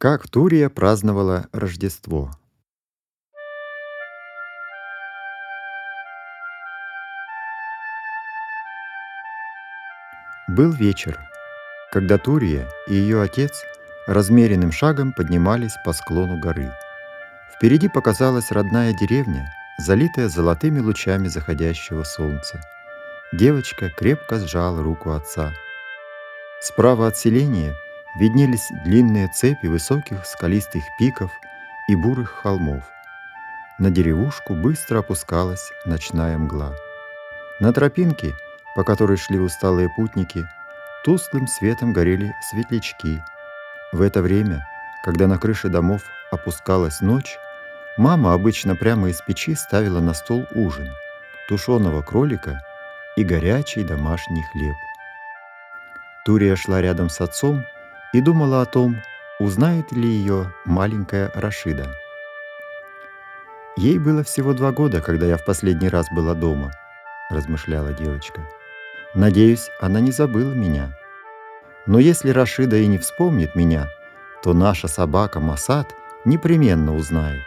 Как Турия праздновала Рождество. Был вечер, когда Турия и ее отец размеренным шагом поднимались по склону горы. Впереди показалась родная деревня, залитая золотыми лучами заходящего солнца. Девочка крепко сжала руку отца. Справа от селения виднелись длинные цепи высоких скалистых пиков и бурых холмов. На деревушку быстро опускалась ночная мгла. На тропинке, по которой шли усталые путники, тусклым светом горели светлячки. В это время, когда на крыше домов опускалась ночь, мама обычно прямо из печи ставила на стол ужин, тушеного кролика и горячий домашний хлеб. Турия шла рядом с отцом и думала о том, узнает ли ее маленькая Рашида. «Ей было всего 2 года, когда я в последний раз была дома», — размышляла девочка. «Надеюсь, она не забыла меня. Но если Рашида и не вспомнит меня, то наша собака Масад непременно узнает».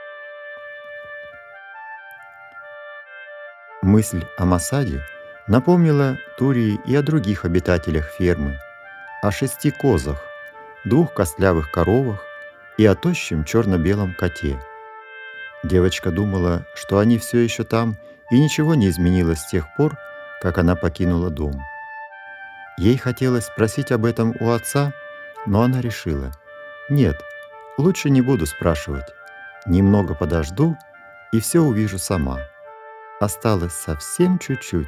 Мысль о Масаде напомнила Турии и о других обитателях фермы, о 6 козах, 2 костлявых коровах и о тощем черно-белом коте. Девочка думала, что они все еще там, и ничего не изменилось с тех пор, как она покинула дом. Ей хотелось спросить об этом у отца, но она решила: нет, лучше не буду спрашивать. Немного подожду и все увижу сама. Осталось совсем чуть-чуть.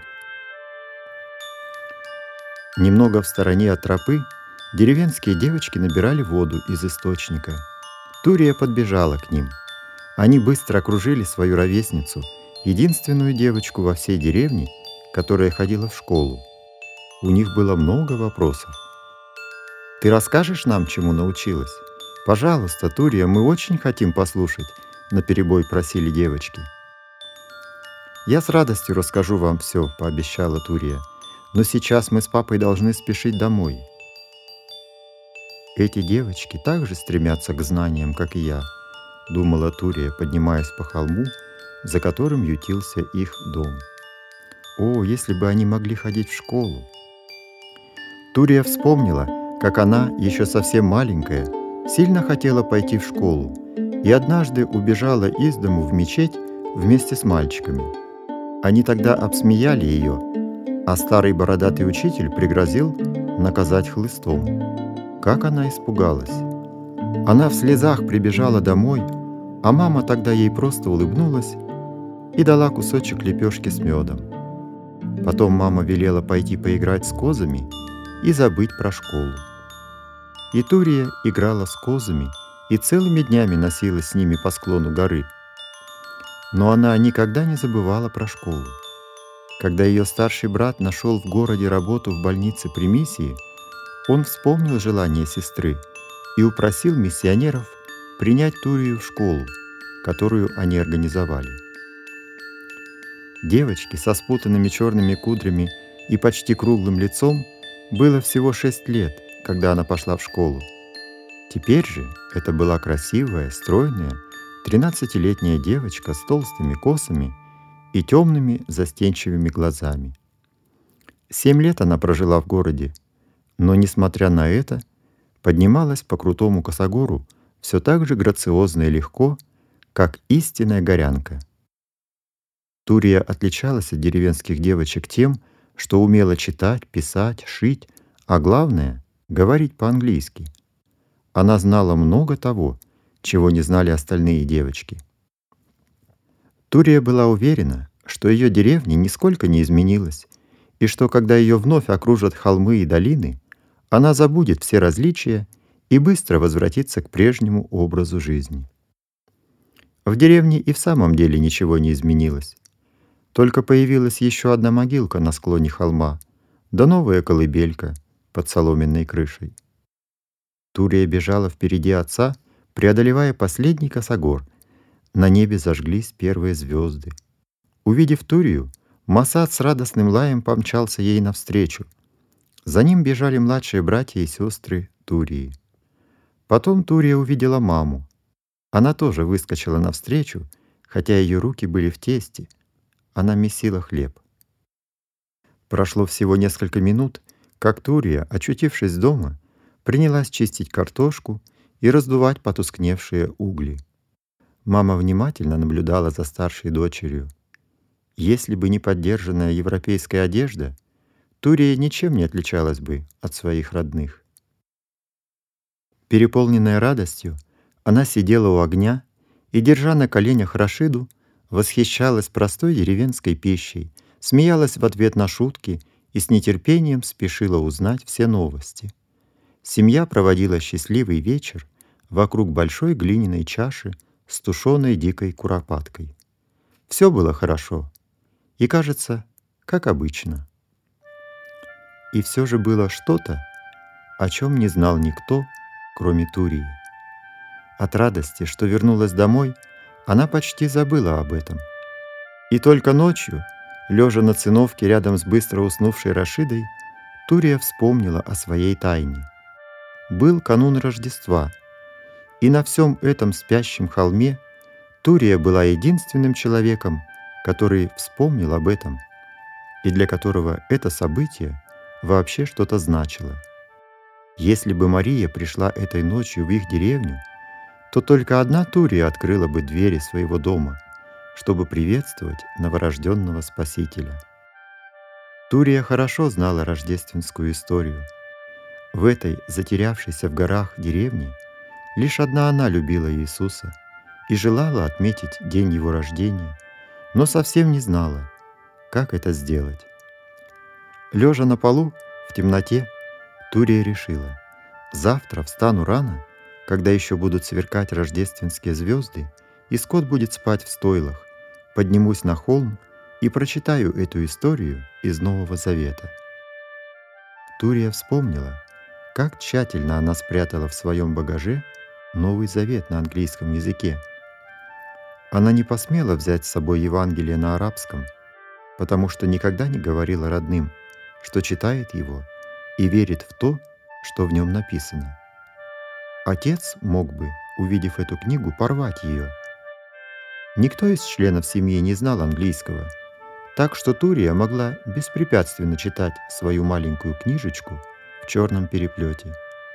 Немного в стороне от тропы деревенские девочки набирали воду из источника. Турия подбежала к ним. Они быстро окружили свою ровесницу, единственную девочку во всей деревне, которая ходила в школу. У них было много вопросов. «Ты расскажешь нам, чему научилась? Пожалуйста, Турия, мы очень хотим послушать», — наперебой просили девочки. «Я с радостью расскажу вам все», — пообещала Турия. «Но сейчас мы с папой должны спешить домой». «Эти девочки также стремятся к знаниям, как и я», — думала Турия, поднимаясь по холму, за которым ютился их дом. «О, если бы они могли ходить в школу!» Турия вспомнила, как она, еще совсем маленькая, сильно хотела пойти в школу и однажды убежала из дому в мечеть вместе с мальчиками. Они тогда обсмеяли ее, а старый бородатый учитель пригрозил наказать хлыстом. Как она испугалась! Она в слезах прибежала домой, а мама тогда ей просто улыбнулась и дала кусочек лепешки с медом. Потом мама велела пойти поиграть с козами и забыть про школу. И Турия играла с козами и целыми днями носилась с ними по склону горы. Но она никогда не забывала про школу. Когда ее старший брат нашел в городе работу в больнице при миссии, он вспомнил желание сестры и упросил миссионеров принять Турию в школу, которую они организовали. Девочке со спутанными черными кудрями и почти круглым лицом было всего 6 лет, когда она пошла в школу. Теперь же это была красивая, стройная, 13-летняя девочка с толстыми косами и темными застенчивыми глазами. 7 лет она прожила в городе, но, несмотря на это, поднималась по крутому косогору все так же грациозно и легко, как истинная горянка. Турия отличалась от деревенских девочек тем, что умела читать, писать, шить, а главное — говорить по-английски. Она знала много того, чего не знали остальные девочки. Турия была уверена, что ее деревня нисколько не изменилась, и что, когда ее вновь окружат холмы и долины, она забудет все различия и быстро возвратится к прежнему образу жизни. В деревне и в самом деле ничего не изменилось. Только появилась еще одна могилка на склоне холма, да новая колыбелька под соломенной крышей. Турия бежала впереди отца, преодолевая последний косогор. На небе зажглись первые звезды. Увидев Турию, Масад с радостным лаем помчался ей навстречу. За ним бежали младшие братья и сестры Турии. Потом Турия увидела маму. Она тоже выскочила навстречу, хотя ее руки были в тесте. Она месила хлеб. Прошло всего несколько минут, как Турия, очутившись дома, принялась чистить картошку и раздувать потускневшие угли. Мама внимательно наблюдала за старшей дочерью. Если бы не поддержанная европейская одежда, Турия ничем не отличалась бы от своих родных. Переполненная радостью, она сидела у огня и, держа на коленях Рашиду, восхищалась простой деревенской пищей, смеялась в ответ на шутки и с нетерпением спешила узнать все новости. Семья проводила счастливый вечер вокруг большой глиняной чаши с тушеной дикой куропаткой. Все было хорошо и, кажется, как обычно. И все же было что-то, о чем не знал никто, кроме Турии. От радости, что вернулась домой, она почти забыла об этом. И только ночью, лежа на циновке рядом с быстро уснувшей Рашидой, Турия вспомнила о своей тайне. Был канун Рождества, и на всем этом спящем холме Турия была единственным человеком, который вспомнил об этом, и для которого это событие вообще что-то значило. Если бы Мария пришла этой ночью в их деревню, то только одна Турия открыла бы двери своего дома, чтобы приветствовать новорожденного Спасителя. Турия хорошо знала рождественскую историю. В этой затерявшейся в горах деревне лишь одна она любила Иисуса и желала отметить день Его рождения, но совсем не знала, как это сделать. Лежа на полу, в темноте, Турия решила: завтра встану рано, когда еще будут сверкать рождественские звезды, и скот будет спать в стойлах, поднимусь на холм и прочитаю эту историю из Нового Завета. Турия вспомнила, как тщательно она спрятала в своем багаже Новый Завет на английском языке. Она не посмела взять с собой Евангелие на арабском, потому что никогда не говорила родным, что читает его и верит в то, что в нем написано. Отец мог бы, увидев эту книгу, порвать ее. Никто из членов семьи не знал английского, так что Турия могла беспрепятственно читать свою маленькую книжечку в черном переплете.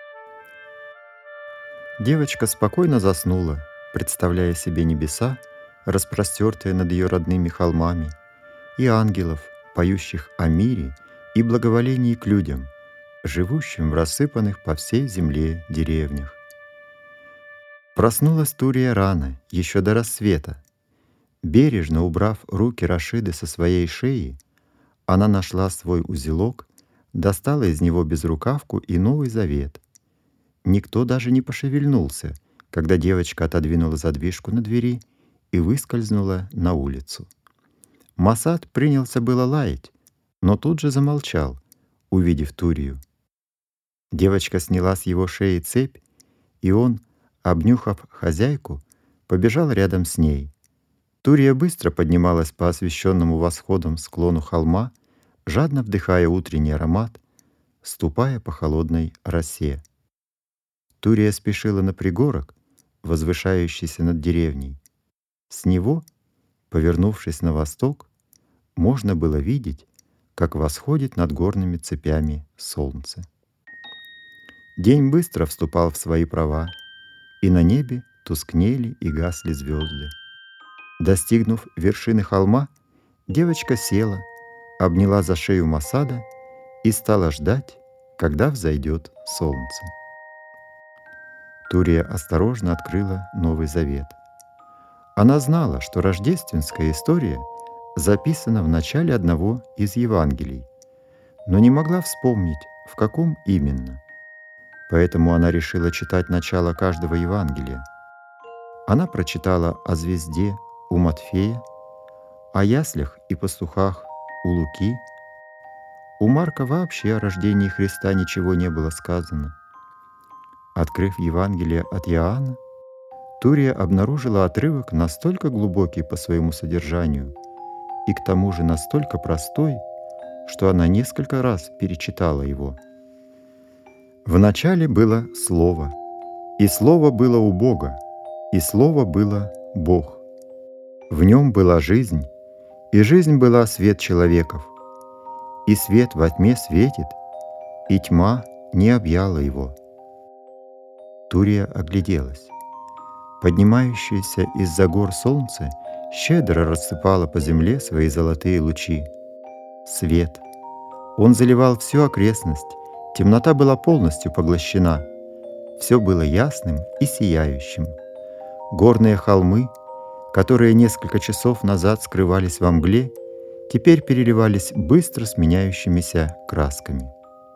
Девочка спокойно заснула, представляя себе небеса, распростертые над ее родными холмами, и ангелов, поющих о мире и благоволении к людям, живущим в рассыпанных по всей земле деревнях. Проснулась Турия рано, еще до рассвета. Бережно убрав руки Рашиды со своей шеи, она нашла свой узелок, достала из него безрукавку и Новый Завет. Никто даже не пошевельнулся, когда девочка отодвинула задвижку на двери и выскользнула на улицу. Масад принялся было лаять, но тут же замолчал, увидев Турию. Девочка сняла с его шеи цепь, и он, обнюхав хозяйку, побежал рядом с ней. Турия быстро поднималась по освещенному восходом склону холма, жадно вдыхая утренний аромат, ступая по холодной росе. Турия спешила на пригорок, возвышающийся над деревней. С него, повернувшись на восток, можно было видеть, как восходит над горными цепями солнце. День быстро вступал в свои права, и на небе тускнели и гасли звезды. Достигнув вершины холма, девочка села, обняла за шею Масада и стала ждать, когда взойдет солнце. Турия осторожно открыла Новый Завет. Она знала, что рождественская история записана в начале одного из Евангелий, но не могла вспомнить, в каком именно. Поэтому она решила читать начало каждого Евангелия. Она прочитала о звезде у Матфея, о яслях и пастухах у Луки. У Марка вообще о рождении Христа ничего не было сказано. Открыв Евангелие от Иоанна, Турия обнаружила отрывок настолько глубокий по своему содержанию и к тому же настолько простой, что она несколько раз перечитала его. Вначале было Слово, И Слово было у Бога, и Слово было Бог. В Нем была жизнь, и жизнь была свет человеков. И свет во тьме светит, и тьма не объяла его». Турия огляделась. Поднимающееся из-за гор солнце щедро рассыпало по земле свои золотые лучи. Свет. Он заливал всю окрестность, темнота была полностью поглощена. Все было ясным и сияющим. Горные холмы, которые несколько часов назад скрывались во мгле, теперь переливались быстро сменяющимися красками.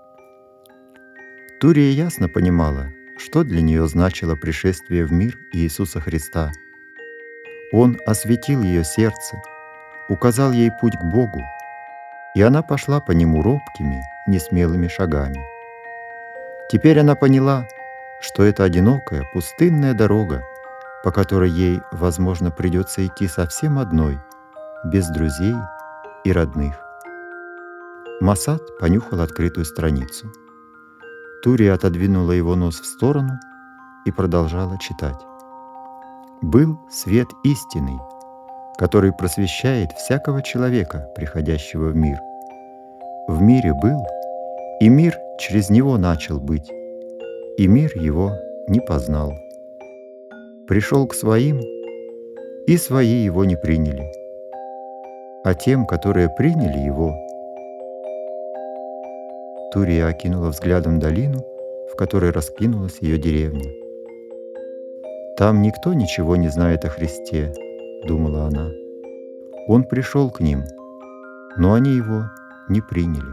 Турия ясно понимала, что для нее значило пришествие в мир Иисуса Христа. Он осветил ее сердце, указал ей путь к Богу, и она пошла по нему робкими, несмелыми шагами. Теперь она поняла, что это одинокая, пустынная дорога, по которой ей, возможно, придется идти совсем одной, без друзей и родных. Масад понюхал открытую страницу. Турия отодвинула его нос в сторону и продолжала читать. «Был свет истинный, который просвещает всякого человека, приходящего в мир. В мире был, и мир через него начал быть, и мир его не познал. Пришел к своим, и свои его не приняли. А тем, которые приняли его...» Турия окинула взглядом долину, в которой раскинулась ее деревня. «Там никто ничего не знает о Христе», — думала она. «Он пришел к ним, но они его не приняли».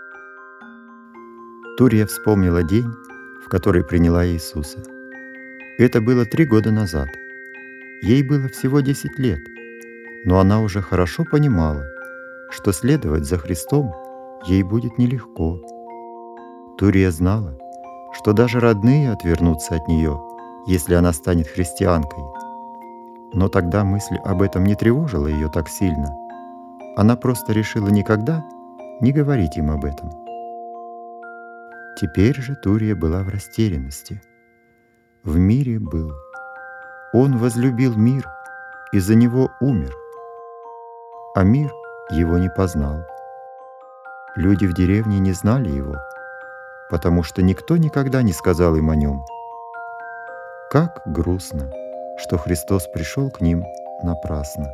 Турия вспомнила день, в который приняла Иисуса. Это было 3 года назад. Ей было всего 10 лет, но она уже хорошо понимала, что следовать за Христом ей будет нелегко. Турия знала, что даже родные отвернутся от нее, если она станет христианкой. Но тогда мысль об этом не тревожила ее так сильно. Она просто решила никогда не говорить им об этом. Теперь же Турия была в растерянности. В мире был. Он возлюбил мир и за него умер. А мир его не познал. Люди в деревне не знали его, потому что никто никогда не сказал им о нем. Как грустно, что Христос пришел к ним напрасно.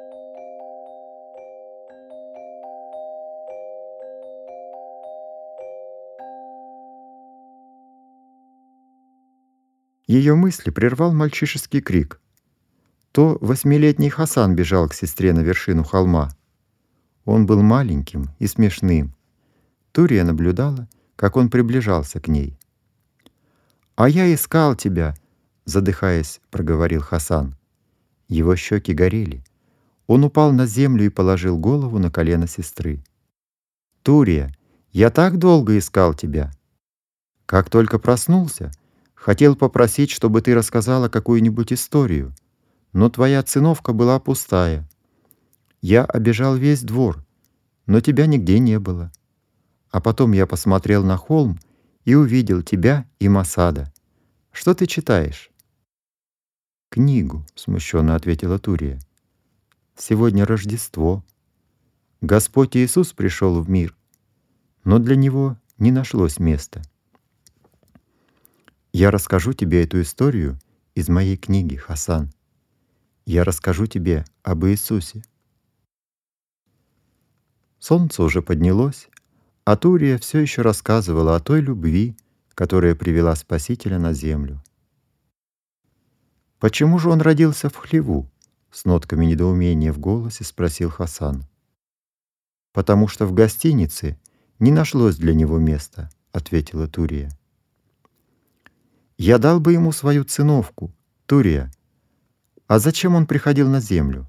Ее мысли прервал мальчишеский крик. То 8-летний Хасан бежал к сестре на вершину холма. Он был маленьким и смешным. Турия наблюдала, как он приближался к ней. «А я искал тебя», — задыхаясь, проговорил Хасан. Его щеки горели. Он упал на землю и положил голову на колено сестры. «Турия, я так долго искал тебя. Как только проснулся, хотел попросить, чтобы ты рассказала какую-нибудь историю, но твоя циновка была пустая. Я обежал весь двор, но тебя нигде не было. А потом я посмотрел на холм и увидел тебя и Масада. Что ты читаешь?» «Книгу», — смущенно ответила Турия. «Сегодня Рождество. Господь Иисус пришел в мир, но для Него не нашлось места. Я расскажу тебе эту историю из моей книги, Хасан. Я расскажу тебе об Иисусе». Солнце уже поднялось, а Турия все еще рассказывала о той любви, которая привела Спасителя на землю. «Почему же он родился в хлеву?» — с нотками недоумения в голосе спросил Хасан. «Потому что в гостинице не нашлось для него места», — ответила Турия. «Я дал бы ему свою циновку, Турия. А зачем он приходил на землю?»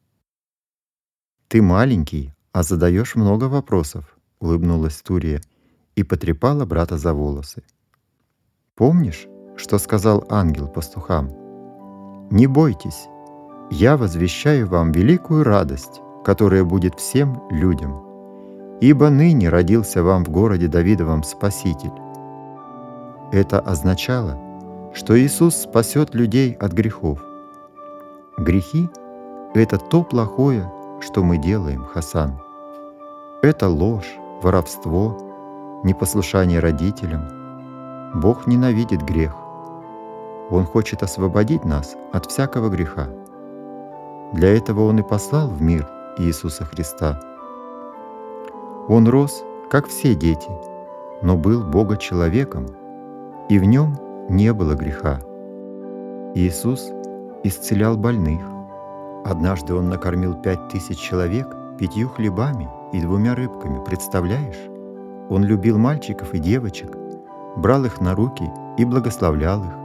«Ты маленький, а задаешь много вопросов», — улыбнулась Турия и потрепала брата за волосы. «Помнишь, что сказал ангел пастухам? Не бойтесь, я возвещаю вам великую радость, которая будет всем людям. Ибо ныне родился вам в городе Давидовом Спаситель». Это означало, что Иисус спасет людей от грехов. Грехи — это то плохое, что мы делаем, Хасан. Это ложь, воровство, непослушание родителям. Бог ненавидит грех. Он хочет освободить нас от всякого греха. Для этого Он и послал в мир Иисуса Христа. Он рос, как все дети, но был Бога-человеком, и в Нем не было греха. Иисус исцелял больных. Однажды Он накормил 5000 человек 5 хлебами и 2 рыбками, представляешь? Он любил мальчиков и девочек, брал их на руки и благословлял их.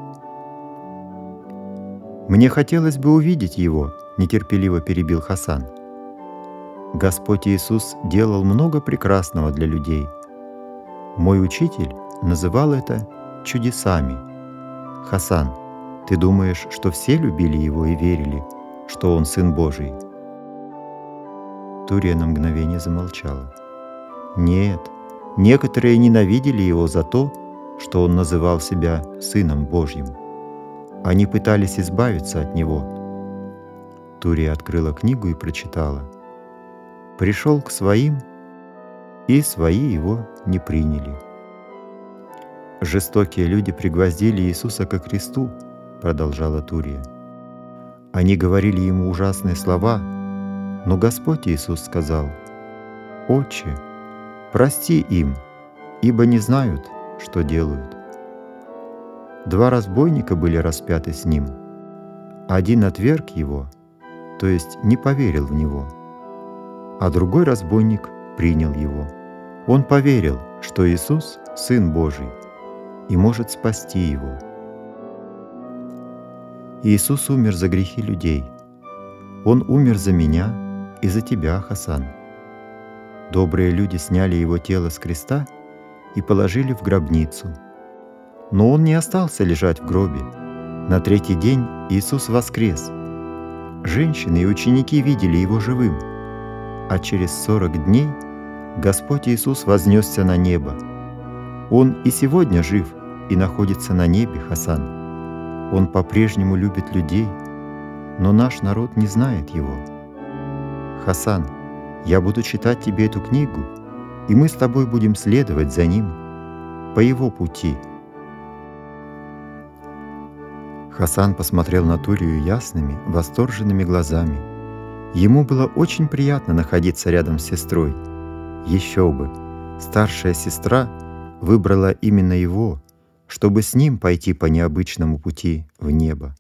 «Мне хотелось бы увидеть Его», — нетерпеливо перебил Хасан. Господь Иисус делал много прекрасного для людей. Мой учитель называл это чудесами. Хасан, ты думаешь, что все любили Его и верили, что Он Сын Божий? Турия на мгновение замолчала. Нет, некоторые ненавидели Его за то, что Он называл себя Сыном Божьим. Они пытались избавиться от Него. Турия открыла книгу и прочитала. «Пришел к своим, и свои Его не приняли». «Жестокие люди пригвоздили Иисуса ко кресту», — продолжала Турия. «Они говорили Ему ужасные слова, но Господь Иисус сказал: „Отче, прости им, ибо не знают, что делают“». 2 разбойника были распяты с Ним. Один отверг Его, то есть не поверил в Него, а другой разбойник принял Его. Он поверил, что Иисус — Сын Божий и может спасти его. Иисус умер за грехи людей. Он умер за меня и за тебя, Хасан. Добрые люди сняли Его тело с креста и положили в гробницу. Но Он не остался лежать в гробе. На 3-й день Иисус воскрес. Женщины и ученики видели Его живым. А через 40 дней Господь Иисус вознесся на небо. Он и сегодня жив и находится на небе, Хасан. Он по-прежнему любит людей, но наш народ не знает Его. Хасан, я буду читать тебе эту книгу, и мы с тобой будем следовать за Ним по Его пути. Хасан посмотрел на Турию ясными, восторженными глазами. Ему было очень приятно находиться рядом с сестрой. Еще бы, старшая сестра выбрала именно его, чтобы с ним пойти по необычному пути в небо.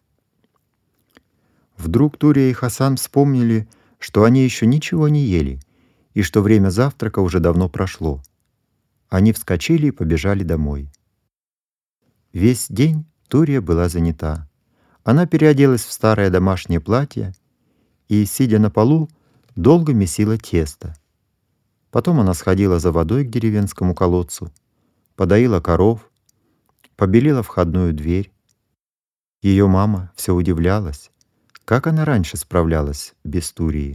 Вдруг Турия и Хасан вспомнили, что они еще ничего не ели, и что время завтрака уже давно прошло. Они вскочили и побежали домой. Весь день Турия была занята. Она переоделась в старое домашнее платье и, сидя на полу, долго месила тесто. Потом она сходила за водой к деревенскому колодцу, подоила коров, побелила входную дверь. Ее мама все удивлялась, как она раньше справлялась без Турии.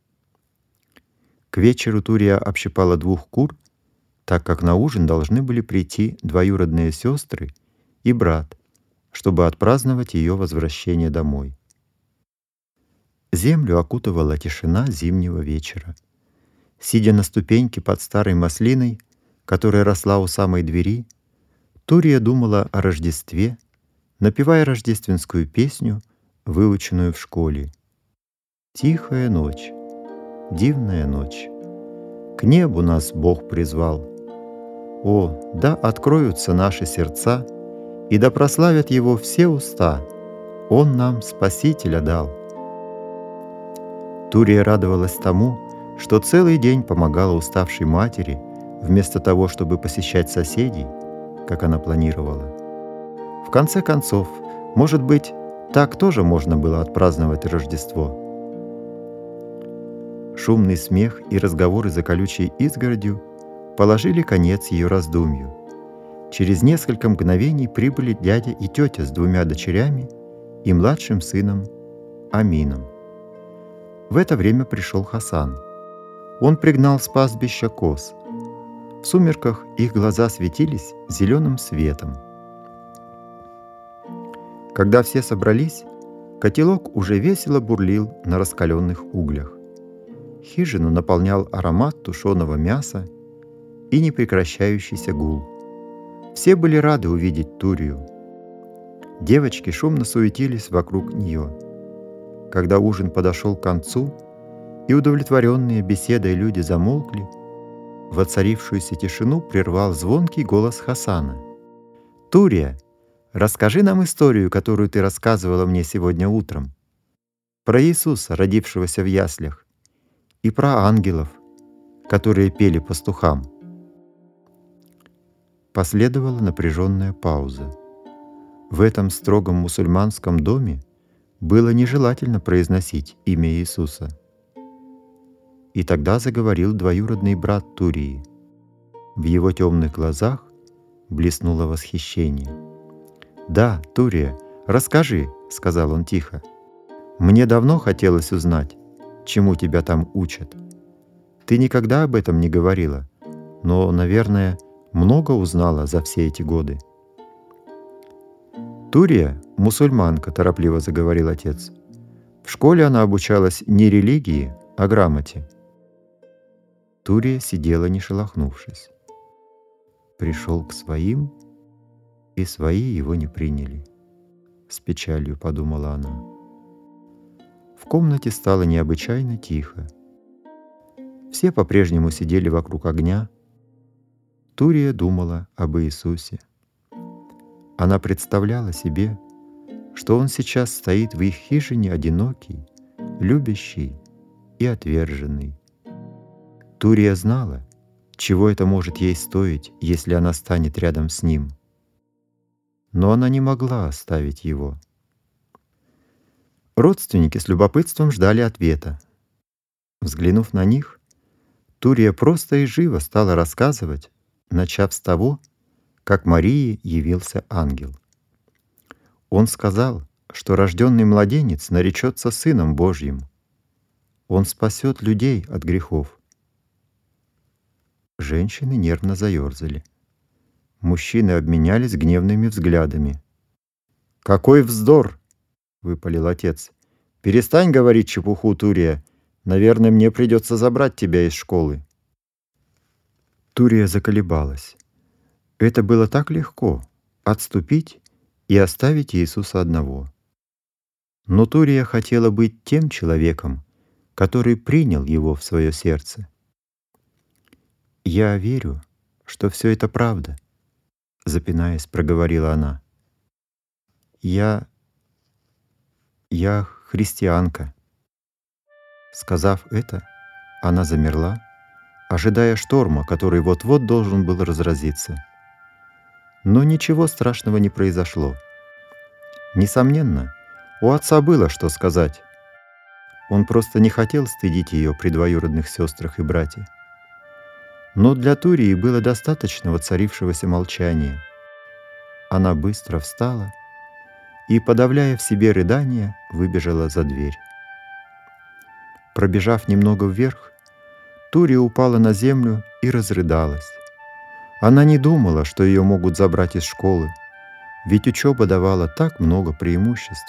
К вечеру Турия общипала 2 кур, так как на ужин должны были прийти двоюродные сестры и брат, чтобы отпраздновать ее возвращение домой. Землю окутывала тишина зимнего вечера. Сидя на ступеньке под старой маслиной, которая росла у самой двери, Турия думала о Рождестве, напевая рождественскую песню, выученную в школе. «Тихая ночь, дивная ночь, к небу нас Бог призвал. О, да откроются наши сердца, и да прославят Его все уста, Он нам Спасителя дал». Турия радовалась тому, что целый день помогала уставшей матери, вместо того, чтобы посещать соседей, как она планировала. В конце концов, может быть, так тоже можно было отпраздновать Рождество. Шумный смех и разговоры за колючей изгородью положили конец ее раздумью. Через несколько мгновений прибыли дядя и тетя с 2 дочерями и младшим сыном Амином. В это время пришел Хасан. Он пригнал с пастбища коз. В сумерках их глаза светились зеленым светом. Когда все собрались, котелок уже весело бурлил на раскаленных углях. Хижину наполнял аромат тушеного мяса и непрекращающийся гул. Все были рады увидеть Турию. Девочки шумно суетились вокруг нее. Когда ужин подошел к концу, и удовлетворенные беседой люди замолкли, воцарившуюся тишину прервал звонкий голос Хасана. «Турия, расскажи нам историю, которую ты рассказывала мне сегодня утром, про Иисуса, родившегося в яслях, и про ангелов, которые пели пастухам». Последовала напряженная пауза. В этом строгом мусульманском доме было нежелательно произносить имя Иисуса. И тогда заговорил двоюродный брат Турии. В его темных глазах блеснуло восхищение. «Да, Турия, расскажи», — сказал он тихо. «Мне давно хотелось узнать, чему тебя там учат. Ты никогда об этом не говорила, но, наверное, много узнала за все эти годы». «Турия — мусульманка», — торопливо заговорил отец. «В школе она обучалась не религии, а грамоте». Турия сидела, не шелохнувшись. Пришел к своим, и свои его не приняли. С печалью подумала она. В комнате стало необычайно тихо. Все по-прежнему сидели вокруг огня. Турия думала об Иисусе. Она представляла себе, что Он сейчас стоит в их хижине одинокий, любящий и отверженный. Турия знала, чего это может ей стоить, если она станет рядом с Ним. Но она не могла оставить Его. Родственники с любопытством ждали ответа. Взглянув на них, Турия просто и живо стала рассказывать, начав с того, как Марии явился ангел. Он сказал, что рожденный младенец наречется Сыном Божьим. Он спасет людей от грехов. Женщины нервно заерзали. Мужчины обменялись гневными взглядами. «Какой вздор!» — выпалил отец. «Перестань говорить чепуху, Турия. Наверное, мне придется забрать тебя из школы». Турия заколебалась. Это было так легко — отступить и оставить Иисуса одного. Но Турия хотела быть тем человеком, который принял Его в свое сердце. «Я верю, что все это правда», — запинаясь, проговорила она. «Я христианка». Сказав это, она замерла, ожидая шторма, который вот-вот должен был разразиться. Но ничего страшного не произошло. Несомненно, у отца было что сказать. Он просто не хотел стыдить ее при двоюродных сестрах и братьях. Но для Турии было достаточно воцарившегося молчания. Она быстро встала и, подавляя в себе рыдания, выбежала за дверь. Пробежав немного вверх, Турия упала на землю и разрыдалась. Она не думала, что ее могут забрать из школы, ведь учеба давала так много преимуществ.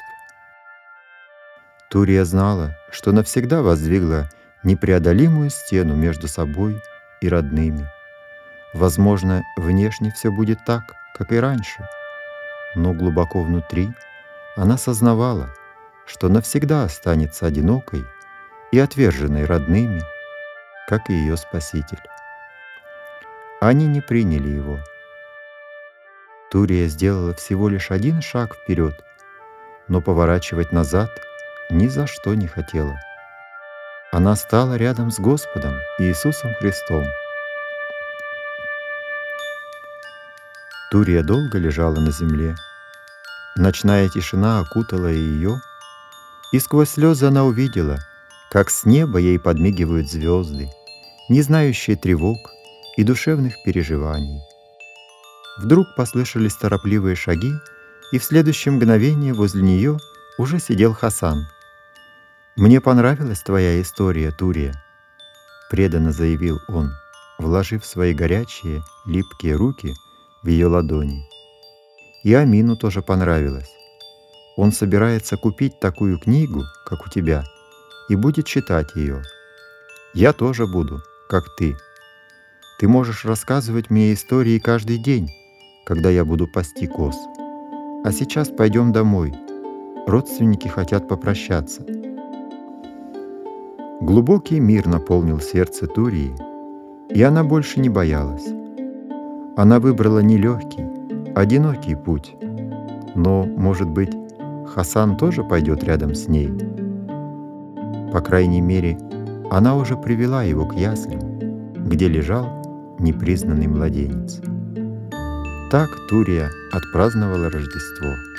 Турия знала, что навсегда воздвигла непреодолимую стену между собой и родными. Возможно, внешне все будет так, как и раньше, но глубоко внутри она сознавала, что навсегда останется одинокой и отверженной родными, как и ее Спаситель. Они не приняли его. Турия сделала всего лишь один шаг вперед, но поворачивать назад ни за что не хотела. Она стала рядом с Господом Иисусом Христом. Турия долго лежала на земле. Ночная тишина окутала ее, и сквозь слезы она увидела, как с неба ей подмигивают звезды, не знающие тревог и душевных переживаний. Вдруг послышались торопливые шаги, и в следующее мгновение возле нее уже сидел Хасан. «Мне понравилась твоя история, Турия», — преданно заявил он, вложив свои горячие, липкие руки в ее ладони. И Амину тоже понравилось. Он собирается купить такую книгу, как у тебя, и будет читать ее. Я тоже буду, как ты. Ты можешь рассказывать мне истории каждый день, когда я буду пасти коз. А сейчас пойдем домой. Родственники хотят попрощаться». Глубокий мир наполнил сердце Турии, и она больше не боялась. Она выбрала нелегкий, одинокий путь. Но, может быть, Хасан тоже пойдет рядом с ней? По крайней мере, она уже привела его к яслям, где лежал непризнанный младенец. Так Турия отпраздновала Рождество.